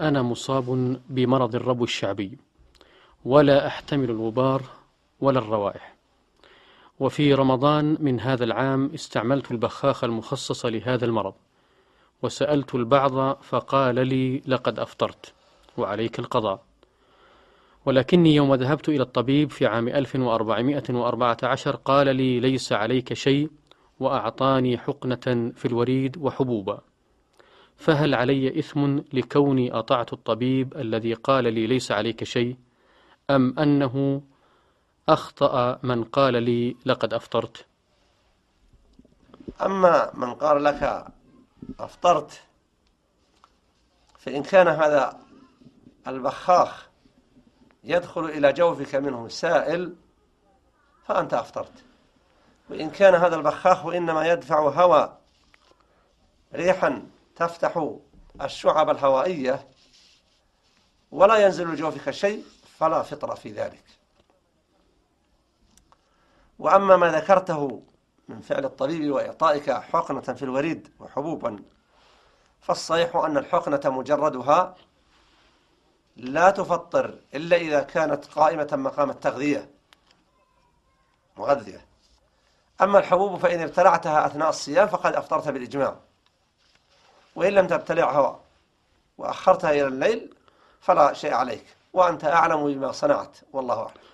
أنا مصاب بمرض الربو الشعبي، ولا أحتمل الغبار ولا الروائح. وفي رمضان من هذا العام استعملت البخاخ المخصص لهذا المرض، وسألت البعض فقال لي: لقد أفطرت وعليك القضاء. ولكني يوم ذهبت إلى الطبيب في عام 1414 قال لي: ليس عليك شيء، وأعطاني حقنة في الوريد وحبوبا. فهل علي إثم لكوني أطعت الطبيب الذي قال لي ليس عليك شيء، أم أنه أخطأ من قال لي لقد أفطرت؟ أما من قال لك أفطرت، فإن كان هذا البخاخ يدخل إلى جوفك منه سائل فأنت أفطرت. وإن كان هذا البخاخ إنما يدفع هواء، ريحا تفتح الشعب الهوائية ولا ينزل لجوفك شيء، فلا فطر في ذلك. وأما ما ذكرته من فعل الطبيب وإعطائك حقنة في الوريد وحبوبا، فالصحيح أن الحقنة مجردها لا تفطر إلا إذا كانت قائمة مقام التغذية مغذية. أما الحبوب فإن ابتلعتها أثناء الصيام فقد أفطرت بالإجماع، وإن لم تبتلعها وأخرتها إلى الليل فلا شيء عليك، وأنت أعلم بما صنعت، والله أعلم.